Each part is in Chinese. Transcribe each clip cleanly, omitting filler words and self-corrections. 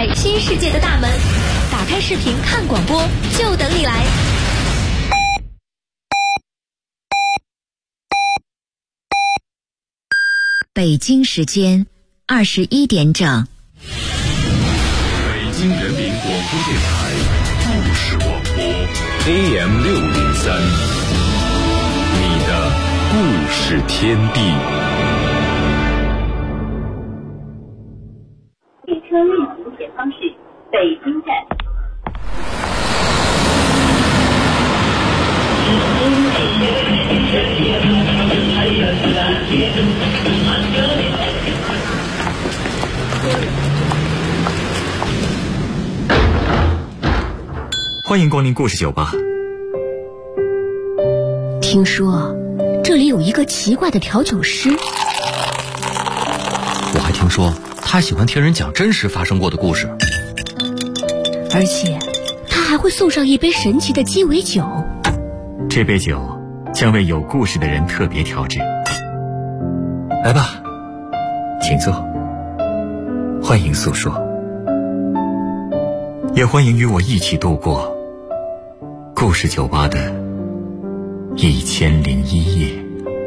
新世界的大门。打开视频看广播，就等你来。 北京时间21点整。 北京人民广播电台故事广播 AM603，你的故事天地。 列车运行前方是北京站。 欢迎光临故事酒吧。 听说这里有一个奇怪的调酒师， 我还听说他喜欢听人讲真实发生过的故事， 而且他还会送上一杯神奇的鸡尾酒。 这杯酒将为有故事的人特别调制。来吧，请坐，欢迎诉说，也欢迎与我一起度过故事酒吧的1001夜。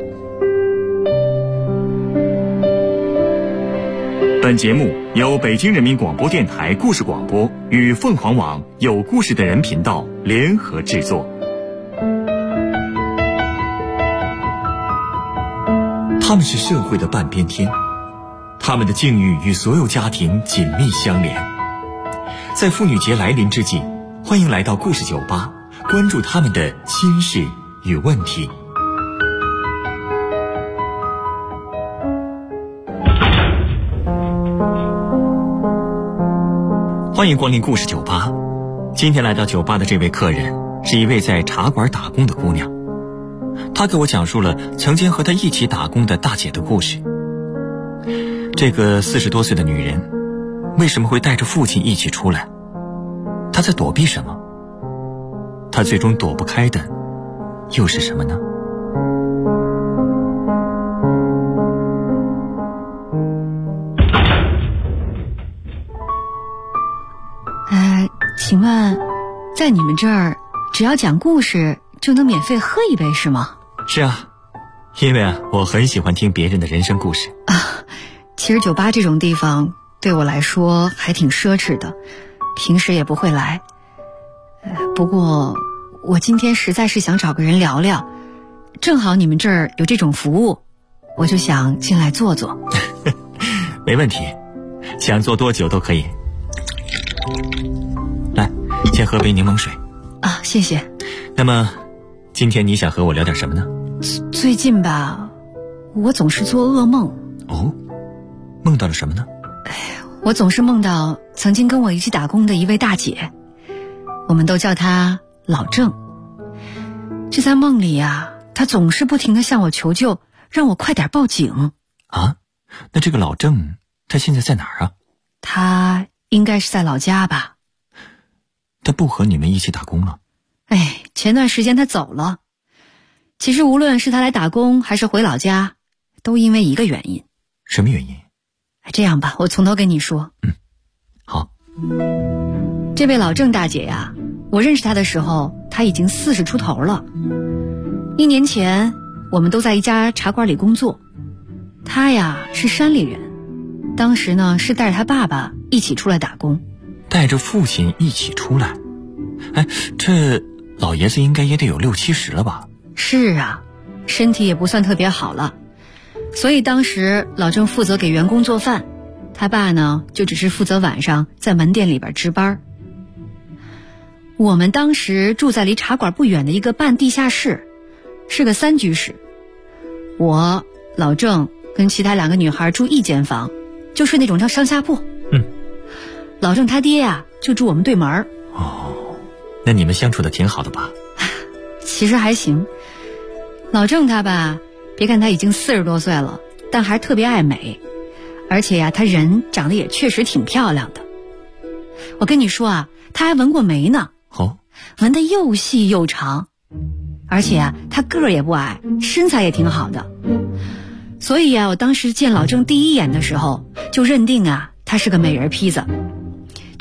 本节目由北京人民广播电台故事广播与凤凰网有故事的人频道联合制作。他们是社会的半边天，他们的境遇与所有家庭紧密相连。在妇女节来临之际，欢迎来到故事酒吧，关注他们的心事与问题。欢迎光临故事酒吧。今天来到酒吧的这位客人是一位在茶馆打工的姑娘，她给我讲述了曾经和她一起打工的大姐的故事。这个40多岁的女人为什么会带着父亲一起出来？她在躲避什么？她最终躲不开的又是什么呢？ 请问在你们这儿只要讲故事就能免费喝一杯是吗？ 是啊，因为我很喜欢听别人的人生故事啊。其实酒吧这种地方对我来说还挺奢侈的，平时也不会来。不过我今天实在是想找个人聊聊，正好你们这儿有这种服务，我就想进来坐坐。 没问题，想坐多久都可以。来，先喝杯柠檬水啊，谢谢。 那么今天你想和我聊点什么呢？ 最近吧，我总是做噩梦。 哦，梦到了什么呢？ 我总是梦到曾经跟我一起打工的一位大姐，我们都叫她老郑。这在梦里啊，她总是不停地向我求救，让我快点报警。 啊，那这个老郑她现在在哪儿啊？ 她应该是在老家吧。 她不和你们一起打工了？ 前段时间她走了。其实无论是她来打工还是回老家，都因为一个原因。 什么原因？ 这样吧，我从头跟你说。 好。 这位老郑大姐呀，我认识她的时候，她已经40出头了。1年前，我们都在一家茶馆里工作。她呀是山里人，当时呢是带着她爸爸一起出来打工。 带着父亲一起出来？这老爷子应该也得有60、70了吧？ 是啊，身体也不算特别好了。所以当时老郑负责给员工做饭，他爸呢就只是负责晚上在门店里边值班。我们当时住在离茶馆不远的一个半地下室，是个3居室。我、老郑跟其他2个女孩住一间房，就是那种叫上下铺。老郑他爹呀就住我们对门。 哦，那你们相处的挺好的吧？ 其实还行。老郑他吧，别看他已经40多岁了，但还特别爱美，而且呀他人长得也确实挺漂亮的。我跟你说啊，他还纹过眉呢。纹得又细又长，而且啊他个儿也不矮，身材也挺好的。所以啊我当时见老郑第一眼的时候就认定啊他是个美人坯子。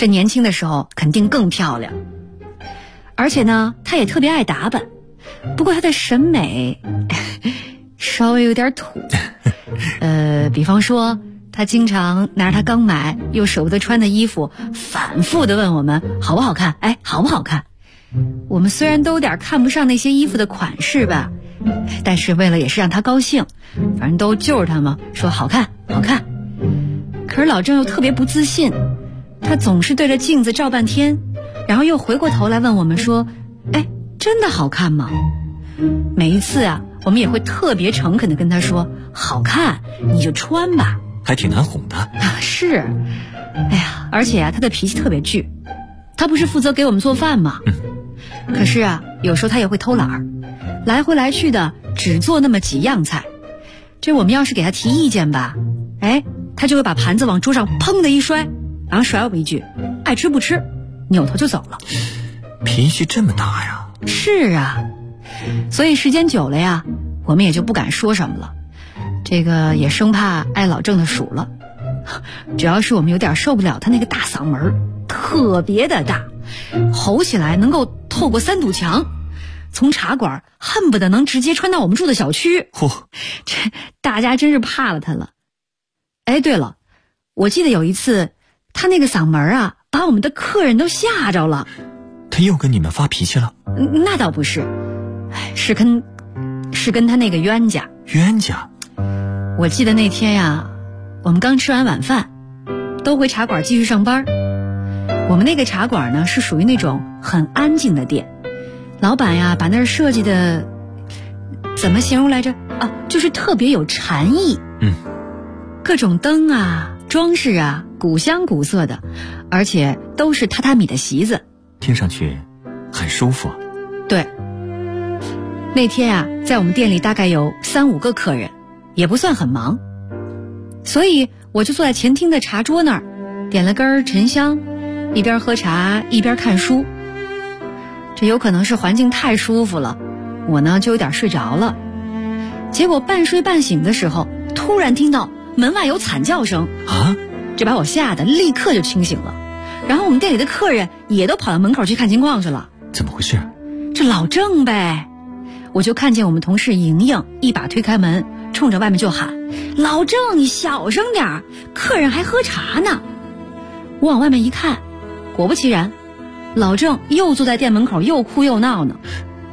这年轻的时候肯定更漂亮。而且呢，她也特别爱打扮，不过她的审美稍微有点土。比方说她经常拿着她刚买又舍不得穿的衣服，反复地问我们好不好看，好不好看。我们虽然都有点看不上那些衣服的款式吧，但是为了也是让她高兴，反正都就是她嘛，说好看好看。可是老郑又特别不自信，他总是对着镜子照半天，然后又回过头来问我们说真的好看吗？每一次啊，我们也会特别诚恳地跟他说好看你就穿吧， 还挺难哄的。 是，而且他的脾气特别倔。他不是负责给我们做饭吗？可是啊，有时候他也会偷懒儿，来回来去的只做那么几样菜。这我们要是给他提意见吧，他就会把盘子往桌上砰的一摔，然后甩我们一句爱吃不吃，扭头就走了。 脾气这么大呀？ 是啊，所以时间久了呀，我们也就不敢说什么了，这个也生怕挨老郑的数了。主要是我们有点受不了他那个大嗓门，特别的大，吼起来能够透过3堵墙，从茶馆恨不得能直接穿到我们住的小区。这大家真是怕了他了。对了，我记得有一次他那个嗓门啊，把我们的客人都吓着了。 他又跟你们发脾气了？ 那倒不是，是跟他那个冤家。 冤家？ 我记得那天呀，我们刚吃完晚饭，都回茶馆继续上班。我们那个茶馆呢，是属于那种很安静的店，老板呀把那儿设计的怎么形容来着？就是特别有禅意。各种灯啊装饰啊古香古色的，而且都是榻榻米的席子， 听上去很舒服。 对，那天啊，在我们店里大概有3-5个客人，也不算很忙，所以我就坐在前厅的茶桌那儿，点了根沉香，一边喝茶一边看书。这有可能是环境太舒服了，我呢就有点睡着了。结果半睡半醒的时候，突然听到门外有惨叫声啊！ 这把我吓得立刻就清醒了。然后我们店里的客人也都跑到门口去看情况去了。 怎么回事？ 这老郑呗。我就看见我们同事莹莹一把推开门，冲着外面就喊：老郑你小声点，客人还喝茶呢。我往外面一看，果不其然，老郑又坐在店门口又哭又闹呢。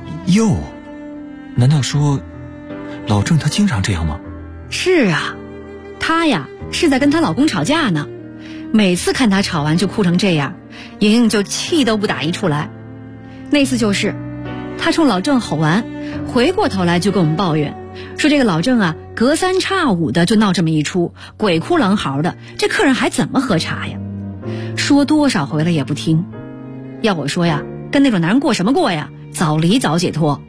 难道说老郑他经常这样吗？ 是啊，她呀是在跟她老公吵架呢，每次看她吵完就哭成这样，莹莹就气都不打一处来。那次就是她冲老郑吼完，回过头来就跟我们抱怨说这个老郑啊隔三差五的就闹这么一出，鬼哭狼嚎的，这客人还怎么喝茶呀？说多少回了也不听。要我说呀，跟那种男人过什么过呀，早离早解脱。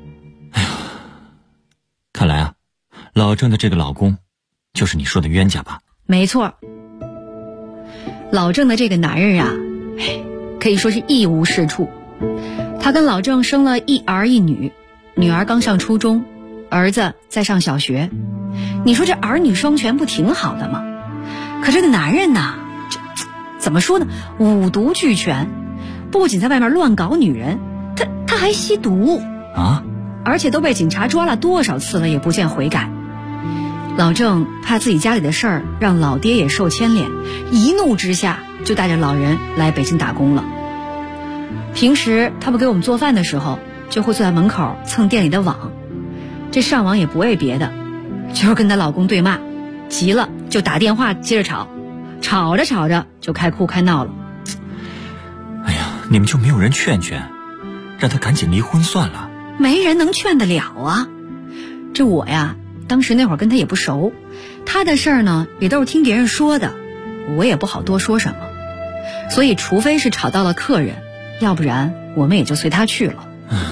看来啊，老郑的这个老公就是你说的冤家吧？ 没错，老郑的这个男人啊，可以说是一无是处。他跟老郑生了一儿一女，女儿刚上初中，儿子在上小学。你说这儿女双全不挺好的吗？可这个男人呢，怎么说呢，五毒俱全，不仅在外面乱搞女人，他还吸毒啊！ 而且都被警察抓了多少次了，也不见悔改。老郑怕自己家里的事儿让老爹也受牵连，一怒之下就带着老人来北京打工了。平时他不给我们做饭的时候，就会坐在门口蹭店里的网，这上网也不为别的，就是跟她老公对骂，急了就打电话接着吵，吵着吵着就开哭开闹了。 哎呀，你们就没有人劝劝，让他赶紧离婚算了？ 没人能劝得了啊。这我呀，当时那会儿跟他也不熟，他的事儿呢也都是听别人说的，我也不好多说什么，所以除非是吵到了客人，要不然我们也就随他去了。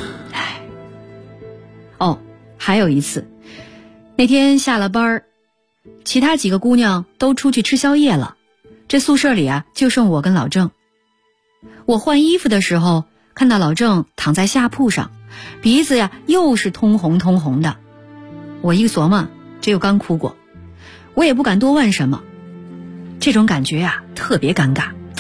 还有一次，那天下了班，其他几个姑娘都出去吃宵夜了，这宿舍里啊就剩我跟老郑。我换衣服的时候，看到老郑躺在下铺上，鼻子呀又是通红通红的。我一琢磨，这又刚哭过，我也不敢多问什么。这种感觉啊特别尴尬，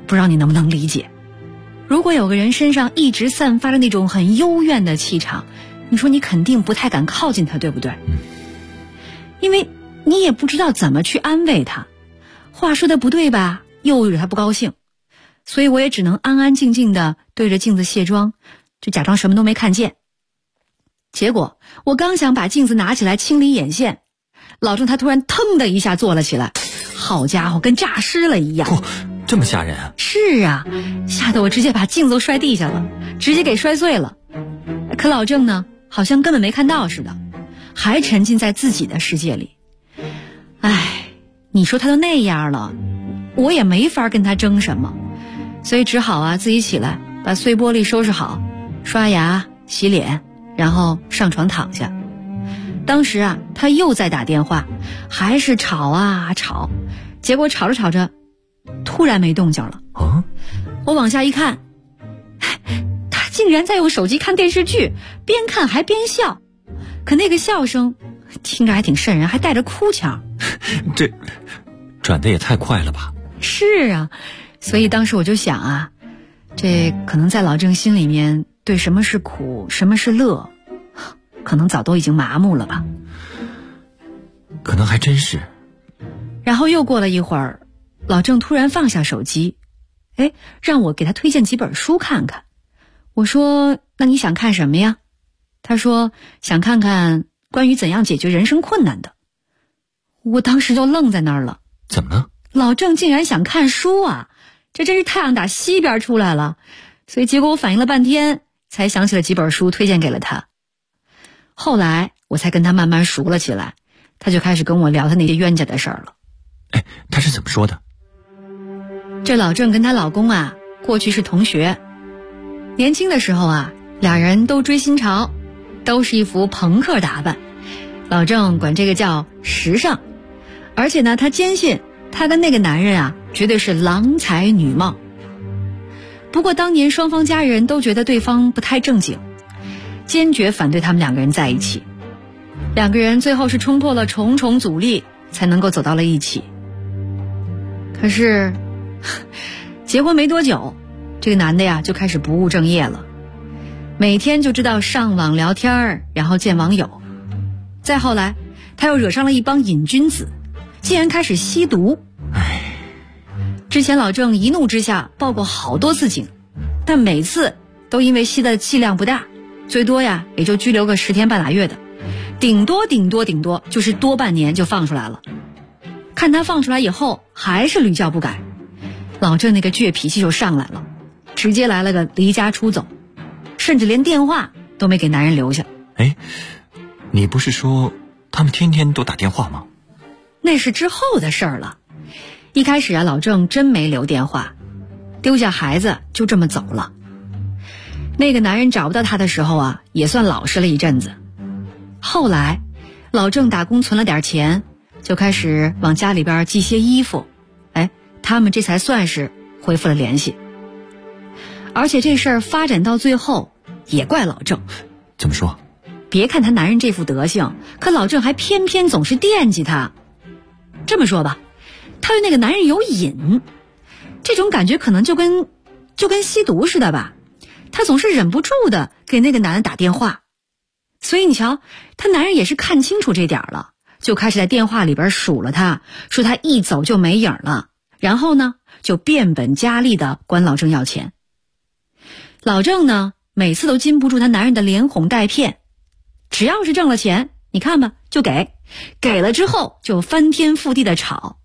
不知道你能不能理解。如果有个人身上一直散发着那种很幽怨的气场，你说你肯定不太敢靠近他，对不对？因为你也不知道怎么去安慰他，话说的不对吧，又惹他不高兴，所以我也只能安安静静的对着镜子卸妆，就假装什么都没看见。结果我刚想把镜子拿起来清理眼线，老郑他突然腾的一下坐了起来，好家伙，跟诈尸了一样。 这么吓人啊？ 是啊，吓得我直接把镜子都摔地下了，直接给摔碎了。可老郑呢，好像根本没看到似的，还沉浸在自己的世界里。唉，你说他都那样了，我也没法跟他争什么，所以只好自己起来把碎玻璃收拾好，刷牙洗脸，然后上床躺下。当时他又在打电话，还是吵啊吵，结果吵着吵着突然没动静了。我往下一看，他竟然在用手机看电视剧，边看还边笑，可那个笑声听着还挺瘆人，还带着哭腔。 这转得也太快了吧？ 是啊，所以当时我就想这可能在老郑心里面对什么是苦什么是乐可能早都已经麻木了吧。 可能还真是。 然后又过了一会儿，老郑突然放下手机，让我给他推荐几本书看看。我说那你想看什么呀？他说想看看关于怎样解决人生困难的。我当时就愣在那儿了。 怎么了？ 老郑竟然想看书啊，这真是太阳打西边出来了。所以结果我反应了半天，才想起了几本书推荐给了他。后来我才跟他慢慢熟了起来，他就开始跟我聊他那些冤家的事儿了。 他是怎么说的？ 这老郑跟她老公过去是同学，年轻的时候俩人都追新潮，都是一副朋克打扮，老郑管这个叫时尚。而且呢，他坚信他跟那个男人绝对是郎才女貌。不过当年双方家人都觉得对方不太正经，坚决反对他们两个人在一起。两个人最后是冲破了重重阻力，才能够走到了一起。可是结婚没多久，这个男的就开始不务正业了，每天就知道上网聊天，然后见网友。再后来他又惹上了一帮瘾君子，竟然开始吸毒。之前老郑一怒之下报过好多次警，但每次都因为吸的剂量不大，最多也就拘留个10天半拉月的，顶多就是多半年就放出来了。看他放出来以后还是屡教不改，老郑那个倔脾气就上来了，直接来了个离家出走，甚至连电话都没给男人留下。 你不是说他们天天都打电话吗？ 那是之后的事儿了。一开始老郑真没留电话，丢下孩子就这么走了。那个男人找不到他的时候也算老实了一阵子。后来老郑打工存了点钱，就开始往家里边寄些衣服，他们这才算是恢复了联系。而且这事儿发展到最后也怪老郑。 怎么说？ 别看他男人这副德行，可老郑还偏偏总是惦记他。这么说吧，他对那个男人有瘾，这种感觉可能就跟吸毒似的吧，他总是忍不住的给那个男人打电话。所以你瞧，他男人也是看清楚这点了，就开始在电话里边数了他，说他一走就没影了，然后呢就变本加厉的管老郑要钱。老郑呢每次都禁不住他男人的连哄带骗，只要是挣了钱，你看吧就给了之后就翻天覆地的吵。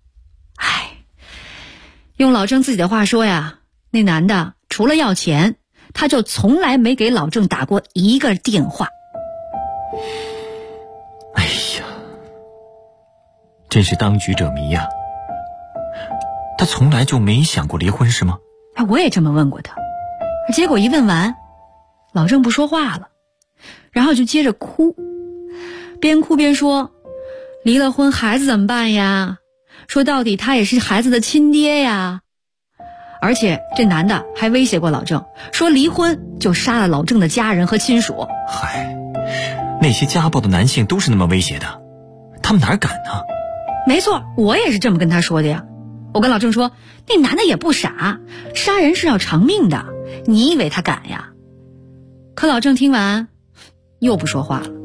用老郑自己的话说那男的除了要钱，他就从来没给老郑打过一个电话。 真是当局者迷呀。他从来就没想过离婚是吗？ 我也这么问过他，结果一问完，老郑不说话了，然后就接着哭，边哭边说离了婚孩子怎么办呀，说到底他也是孩子的亲爹呀。而且这男的还威胁过老郑，说离婚就杀了老郑的家人和亲属。 那些家暴的男性都是那么威胁的，他们哪敢呢？ 没错，我也是这么跟他说的呀。 我跟老郑说，那男的也不傻，杀人是要偿命的，你以为他敢呀？可老郑听完又不说话了。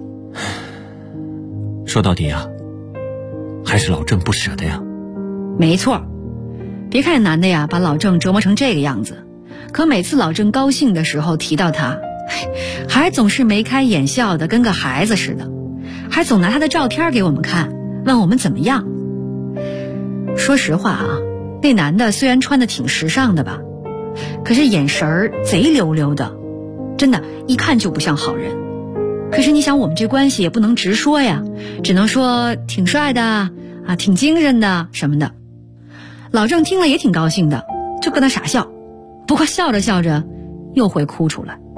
说到底啊，还是老郑不舍得呀。 没错，别看男的呀把老郑折磨成这个样子，可每次老郑高兴的时候提到他，还总是眉开眼笑的，跟个孩子似的，还总拿他的照片给我们看，问我们怎么样。说实话啊，那男的虽然穿的挺时尚的吧，可是眼神儿贼溜溜的，真的一看就不像好人。可是你想，我们这关系也不能直说呀，只能说挺帅的啊，挺精神的什么的。老郑听了也挺高兴的，就跟他傻笑，不过笑着笑着又会哭出来。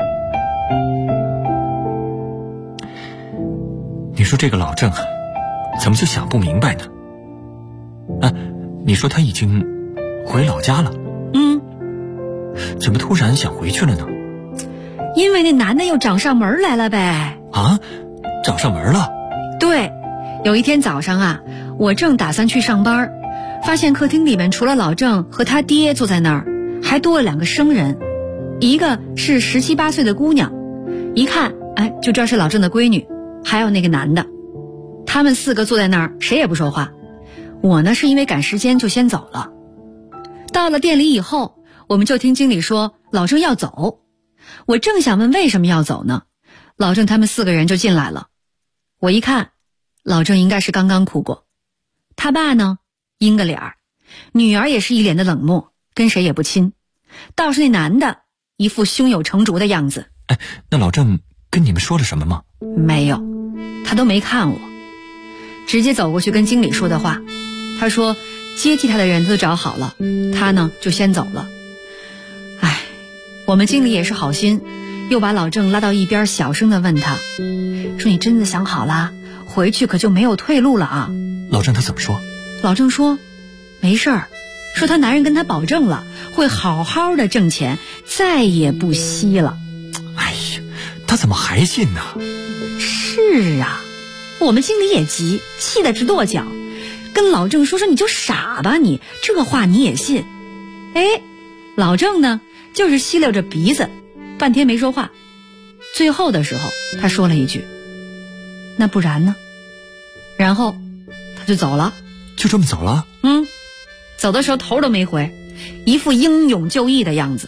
你说这个老郑啊，怎么就想不明白呢？啊，你说他已经回老家了，怎么突然想回去了呢？ 因为那男的又找上门来了呗。 啊，找上门了？ 对，有一天早上啊，我正打算去上班，发现客厅里面除了老郑和他爹坐在那儿，还多了2个生人，一个是17、18岁的姑娘，一看就知道是老郑的闺女，还有那个男的。他们4个坐在那儿，谁也不说话。我呢是因为赶时间就先走了。到了店里以后，我们就听经理说老郑要走。我正想问为什么要走呢，老郑他们4个人就进来了。我一看，老郑应该是刚刚哭过，他爸呢阴个脸儿，女儿也是一脸的冷漠，跟谁也不亲，倒是那男的一副胸有成竹的样子。 那老郑跟你们说了什么吗？ 没有，他都没看我，直接走过去跟经理说的话。他说接替他的人都找好了，他呢就先走了。我们经理也是好心，又把老郑拉到一边，小声地问他，说你真的想好了，回去可就没有退路了啊。 老郑他怎么说？ 老郑说没事儿，说他男人跟他保证了，会好好的挣钱，再也不吸了。 哎呀，他怎么还信呢？ 是啊，我们经理也急，气得直跺脚，跟老郑说你就傻吧你，这话你也信？老郑呢就是吸溜着鼻子，半天没说话。最后的时候他说了一句，那不然呢？然后他就走了。 就这么走了？ 走的时候头都没回，一副英勇就义的样子。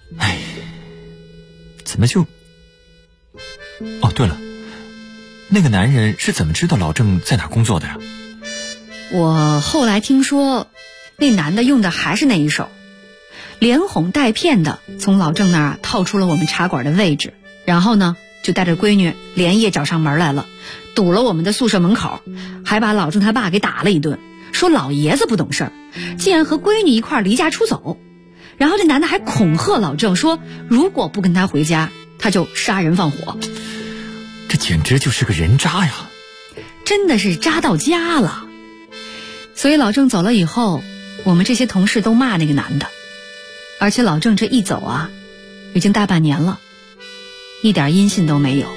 怎么就……哦，对了，那个男人是怎么知道老郑在哪工作的呀？ 我后来听说，那男的用的还是那一手，连哄带骗的从老郑那儿套出了我们茶馆的位置，然后呢就带着闺女连夜找上门来了，堵了我们的宿舍门口，还把老郑他爸给打了一顿，说老爷子不懂事儿，竟然和闺女一块离家出走。然后这男的还恐吓老郑说，如果不跟他回家，他就杀人放火。 这简直就是个人渣呀！ 真的是渣到家了。所以老郑走了以后，我们这些同事都骂那个男的。而且老郑这一走啊，已经大半年了，一点音信都没有。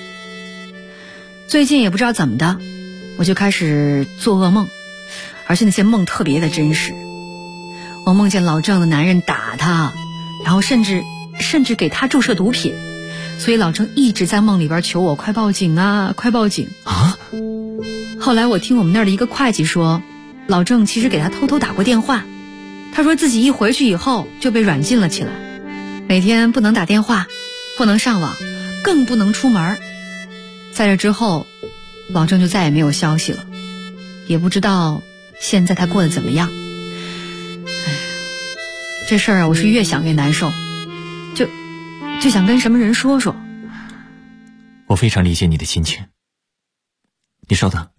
最近也不知道怎么的，我就开始做噩梦，而且那些梦特别的真实。我梦见老郑的男人打他，然后甚至给他注射毒品，所以老郑一直在梦里边求我快报警啊，快报警啊！后来我听我们那儿的一个会计说，老郑其实给他偷偷打过电话，他说自己一回去以后就被软禁了起来，每天不能打电话，不能上网，更不能出门。在这之后，老郑就再也没有消息了，也不知道现在他过得怎么样。这事儿啊，我是越想越难受，就想跟什么人说说。 我非常理解你的心情，你稍等。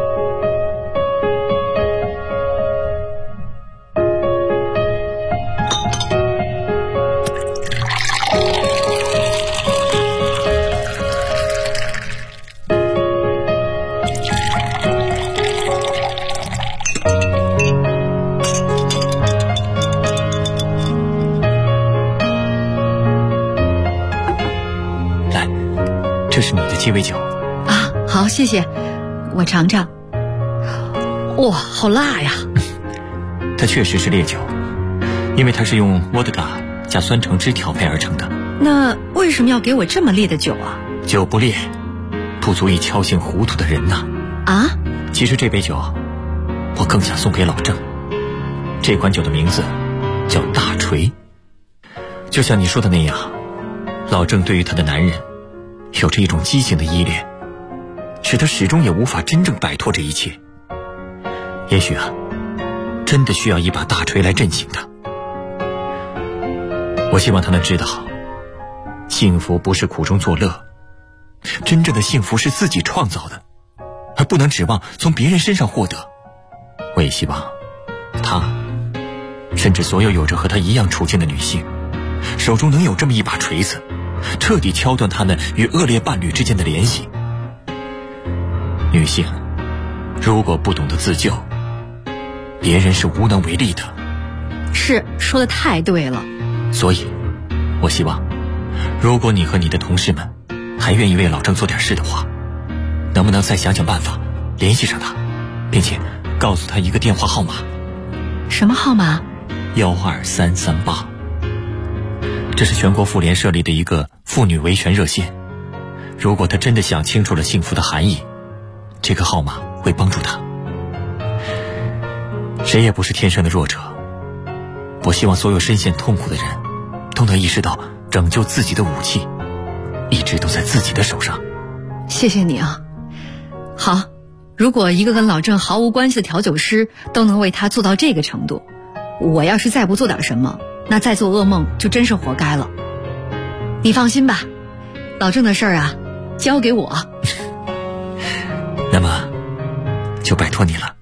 这是你的鸡尾酒啊，好，谢谢，我尝尝。哇，好辣呀！ 它确实是烈酒，因为它是用沃德嘎加酸橙汁调配而成的。 那为什么要给我这么烈的酒啊？ 酒不烈，不足以敲醒糊涂的人呐。 啊？ 其实这杯酒，我更想送给老郑。这款酒的名字叫大锤。就像你说的那样，老郑对于他的男人有着一种畸形的依恋，使他始终也无法真正摆脱这一切。也许啊，真的需要一把大锤来震醒他。我希望他能知道，幸福不是苦中作乐，真正的幸福是自己创造的，而不能指望从别人身上获得。我也希望他，甚至所有有着和他一样处境的女性，手中能有这么一把锤子，彻底敲断他们与恶劣伴侣之间的联系。女性如果不懂得自救，别人是无能为力的。 是，说得太对了。 所以我希望，如果你和你的同事们还愿意为老郑做点事的话，能不能再想想办法联系上他，并且告诉他一个电话号码。 什么号码 ？12338。这是全国妇联设立的一个妇女维权热线。如果他真的想清楚了幸福的含义，这个号码会帮助他。谁也不是天生的弱者，我希望所有深陷痛苦的人都能意识到，拯救自己的武器一直都在自己的手上。 谢谢你啊。好，如果一个跟老郑毫无关系的调酒师都能为他做到这个程度，我要是再不做点什么，那再做噩梦就真是活该了。你放心吧，老郑的事儿啊，交给我。 那么就拜托你了。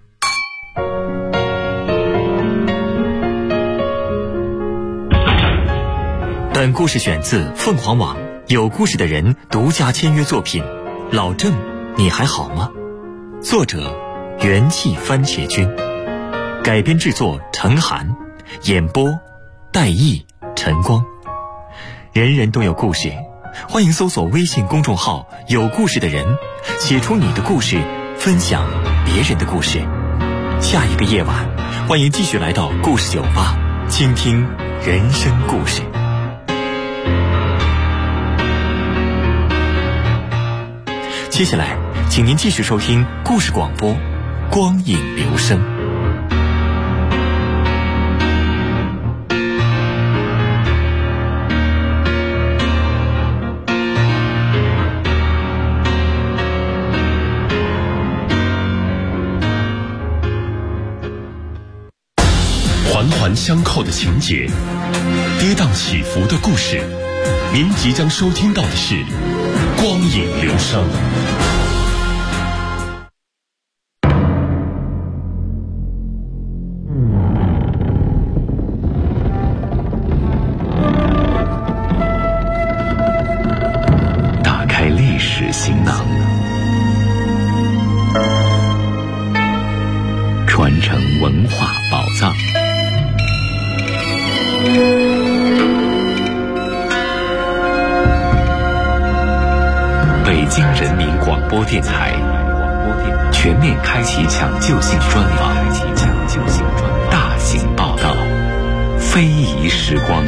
本故事选自凤凰网有故事的人独家签约作品《老郑，你还好吗》，作者元气番茄君，改编制作陈寒，演播戴毅、陈光。人人都有故事，欢迎搜索微信公众号有故事的人，写出你的故事，分享别人的故事。下一个夜晚，欢迎继续来到故事酒吧，倾听人生故事。接下来请您继续收听故事广播，光影留声。 环环相扣的情节，跌宕起伏的故事，您即将收听到的是光影留声。打开历史行囊，传承文化宝藏。北京人民广播电台全面开启抢救性专访，大型报道，非遗时光。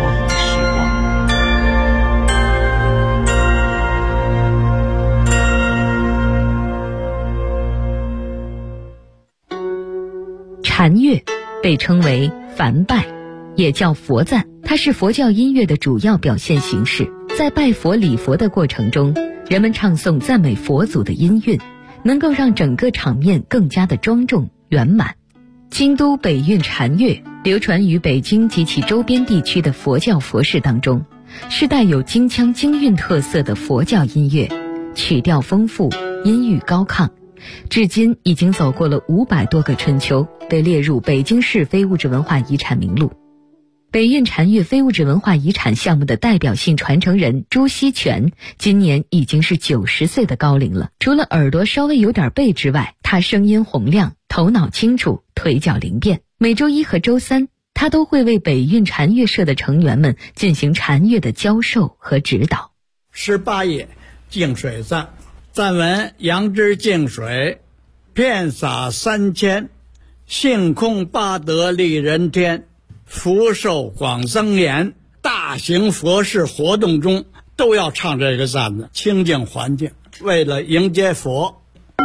禅乐被称为梵拜，也叫佛赞，它是佛教音乐的主要表现形式。在拜佛礼佛的过程中，人们唱诵赞美佛祖的音韵，能够让整个场面更加的庄重圆满。京都北韵禅乐流传于北京及其周边地区的佛教佛事当中，是带有京腔京韵特色的佛教音乐，曲调丰富，音域高亢，至今已经走过了500多个春秋，被列入北京市非物质文化遗产名录。北韵禅乐非物质文化遗产项目的代表性传承人朱锡全今年已经是90岁的高龄了。除了耳朵稍微有点背之外，他声音洪亮，头脑清楚，腿脚灵便。每周一和周三，他都会为北韵禅乐社的成员们进行禅乐的教授和指导。 18页净水赞，赞文：杨枝净水，遍洒3千， 性空八德利人天，福寿广增延。大型佛事活动中都要唱这个赞子，清净环境，为了迎接佛。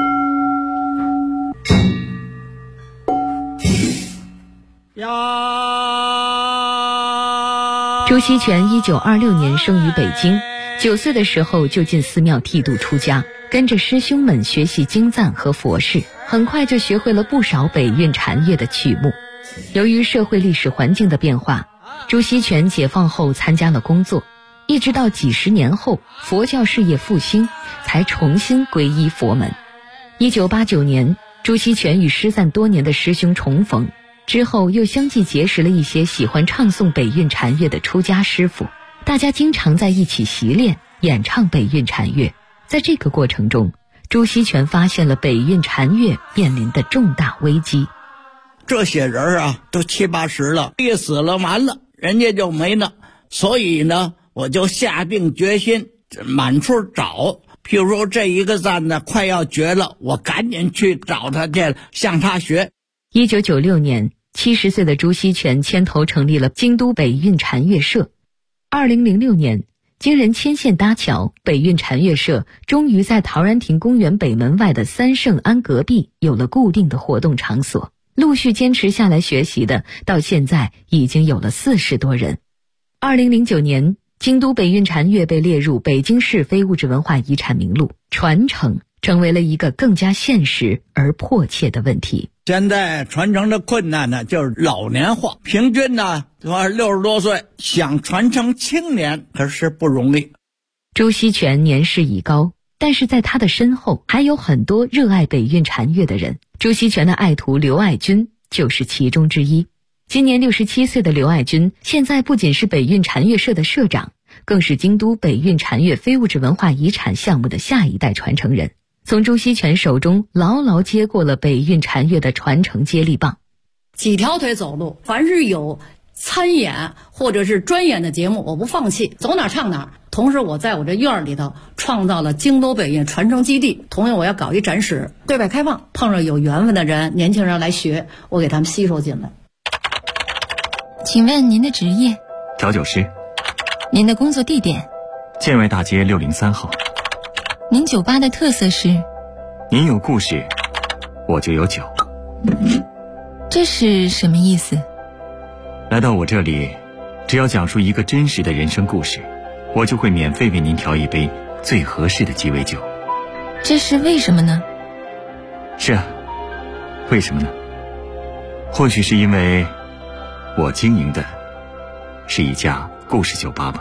朱锡全1926年生于北京，9岁的时候就进寺庙剃度出家，跟着师兄们学习经赞和佛事，很快就学会了不少北韵禅乐的曲目。由于社会历史环境的变化，朱锡全解放后参加了工作，一直到几十年后佛教事业复兴，才重新皈依佛门。1989年，朱锡全与失散多年的师兄重逢，之后又相继结识了一些喜欢唱诵北韵禅乐的出家师傅，大家经常在一起习练演唱北韵禅乐。在这个过程中，朱锡全发现了北韵禅乐面临的重大危机。 这些人啊，都70、80了，一死了完了，人家就没了。所以呢，我就下定决心满处找。譬如说这一个赞呢快要绝了，我赶紧去找他去，向他学。 1996年，70岁的朱锡全牵头成立了京都北韵禅乐社。2006年，经人牵线搭桥，北韵禅乐社终于在陶然亭公园北门外的三圣庵隔壁有了固定的活动场所。陆续坚持下来学习的，到现在已经有了40多人。2009年，京都北韵禅乐被列入北京市非物质文化遗产名录，传承成为了一个更加现实而迫切的问题。 现在传承的困难呢，就是老年化，平均呢60多岁，想传承青年可是不容易。 朱锡全年事已高，但是在他的身后还有很多热爱北韵禅乐的人。朱锡全的爱徒刘爱军就是其中之一。今年67岁的刘爱军，现在不仅是北韵禅乐社的社长，更是京都北韵禅乐非物质文化遗产项目的下一代传承人，从朱锡全手中牢牢接过了北韵禅乐的传承接力棒。 几条腿走路，凡是有参演或者是专演的节目，我不放弃，走哪唱哪。同时我在我这院里头创造了京都北韵传承基地，同样我要搞一展示，对外开放，碰上有缘分的人，年轻人来学，我给他们吸收进来。 请问您的职业？ 调酒师。 您的工作地点？ 建外大街603号。 您酒吧的特色是？ 您有故事，我就有酒。 这是什么意思？ 来到我这里，只要讲述一个真实的人生故事，我就会免费为您调一杯最合适的鸡尾酒。 这是为什么呢？ 是啊，为什么呢？或许是因为我经营的是一家故事酒吧吧。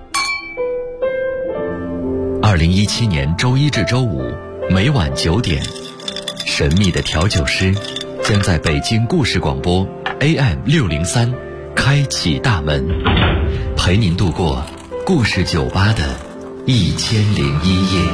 2017年周一至周五每晚9点，神秘的调酒师将在北京故事广播 AM603开启大门，陪您度过故事酒吧的1001夜。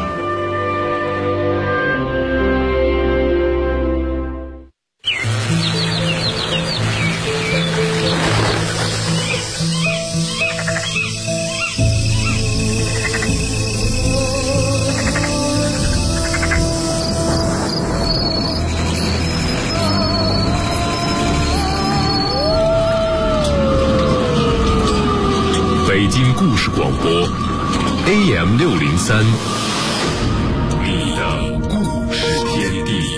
北京故事广播 AM603，你的故事天地。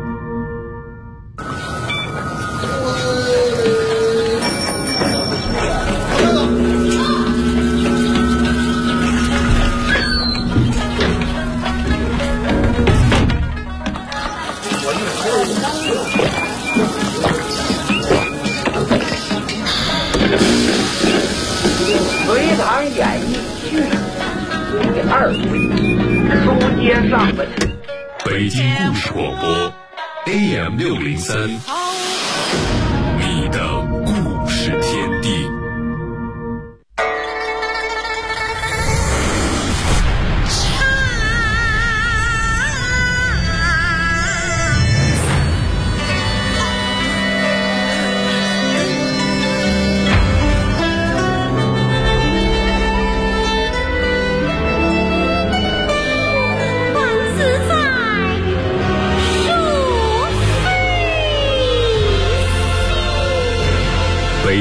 隋唐演义续第2回，书接上文。 北京故事广播 AM603，你的故事天地。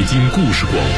京故事广